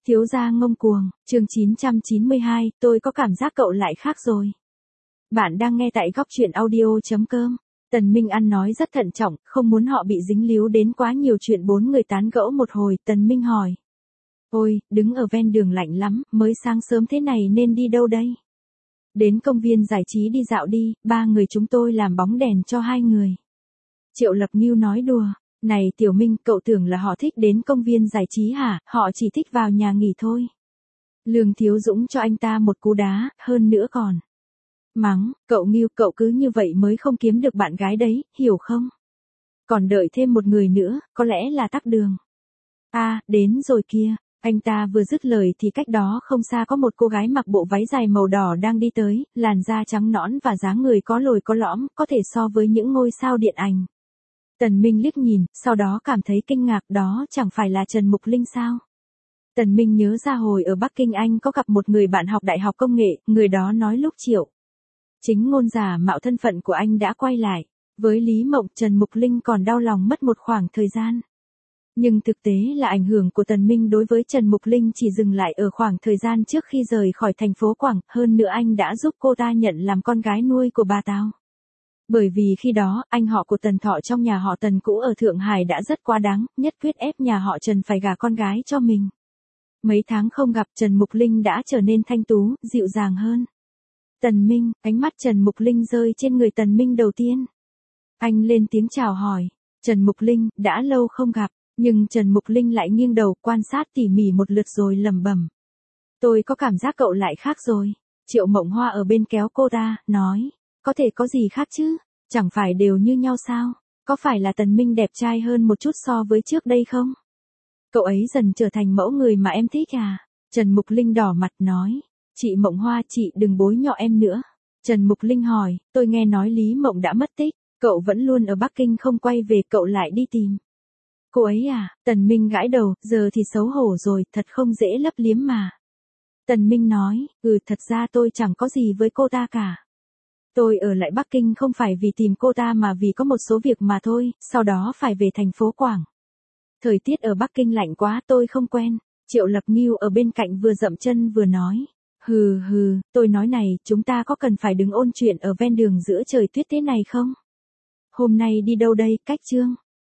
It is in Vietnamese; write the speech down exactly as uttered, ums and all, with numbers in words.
Thiếu gia ngông cuồng, chương chín trăm chín mươi hai, tôi có cảm giác cậu lại khác rồi. Bạn đang nghe tại góc truyện audio.com. Tần Minh ăn nói rất thận trọng, không muốn họ bị dính líu đến quá nhiều chuyện bốn người tán gẫu một hồi. Tần Minh hỏi. Ôi, đứng ở ven đường lạnh lắm, mới sáng sớm thế này nên đi đâu đây? Đến công viên giải trí đi dạo đi, ba người chúng tôi làm bóng đèn cho hai người. Triệu Lập Ngưu nói đùa. Này Tiểu Minh, cậu tưởng là họ thích đến công viên giải trí hả, họ chỉ thích vào nhà nghỉ thôi. Lương Thiếu Dũng cho anh ta một cú đá, hơn nữa còn. Mắng, cậu Ngưu, cậu cứ như vậy mới không kiếm được bạn gái đấy, hiểu không? Còn đợi thêm một người nữa, có lẽ là tắc đường. À, đến rồi kia. Anh ta vừa dứt lời thì cách đó không xa có một cô gái mặc bộ váy dài màu đỏ đang đi tới, làn da trắng nõn và dáng người có lồi có lõm, có thể so với những ngôi sao điện ảnh. Tần Minh liếc nhìn, sau đó cảm thấy kinh ngạc, đó chẳng phải là Trần Mục Linh sao? Tần Minh nhớ ra hồi ở Bắc Kinh anh có gặp một người bạn học đại học công nghệ, người đó nói lúc Triệu Chính Ngôn giả mạo thân phận của anh đã quay lại. Với Lý Mộng, Trần Mục Linh còn đau lòng mất một khoảng thời gian. Nhưng thực tế là ảnh hưởng của Tần Minh đối với Trần Mục Linh chỉ dừng lại ở khoảng thời gian trước khi rời khỏi thành phố Quảng, hơn nữa anh đã giúp cô ta nhận làm con gái nuôi của bà Tào. Bởi vì khi đó, anh họ của Tần Thọ trong nhà họ Tần cũ ở Thượng Hải đã rất quá đáng, nhất quyết ép nhà họ Trần phải gả con gái cho mình. Mấy tháng không gặp, Trần Mục Linh đã trở nên thanh tú, dịu dàng hơn. Tần Minh, ánh mắt Trần Mục Linh rơi trên người Tần Minh đầu tiên. Anh lên tiếng chào hỏi. Trần Mục Linh, đã lâu không gặp, nhưng Trần Mục Linh lại nghiêng đầu quan sát tỉ mỉ một lượt rồi lẩm bẩm. Tôi có cảm giác cậu lại khác rồi. Triệu Mộng Hoa ở bên kéo cô ta, nói. Có thể có gì khác chứ, chẳng phải đều như nhau sao, có phải là Tần Minh đẹp trai hơn một chút so với trước đây không? Cậu ấy dần trở thành mẫu người mà em thích à? Trần Mục Linh đỏ mặt nói, chị Mộng Hoa, chị đừng bối nhọ em nữa. Trần Mục Linh hỏi, tôi nghe nói Lý Mộng đã mất tích, cậu vẫn luôn ở Bắc Kinh không quay về, cậu lại đi tìm cô ấy à? Tần Minh gãi đầu, giờ thì xấu hổ rồi, thật không dễ lấp liếm mà. Tần Minh nói, ừ, thật ra tôi chẳng có gì với cô ta cả. Tôi ở lại Bắc Kinh không phải vì tìm cô ta mà vì có một số việc mà thôi, sau đó phải về thành phố Quảng. Thời tiết ở Bắc Kinh lạnh quá, tôi không quen. Triệu Lập Ngưu ở bên cạnh vừa dậm chân vừa nói. Hừ hừ, tôi nói này, chúng ta có cần phải đứng ôn chuyện ở ven đường giữa trời tuyết thế này không? Hôm nay đi đâu đây, cách Trương?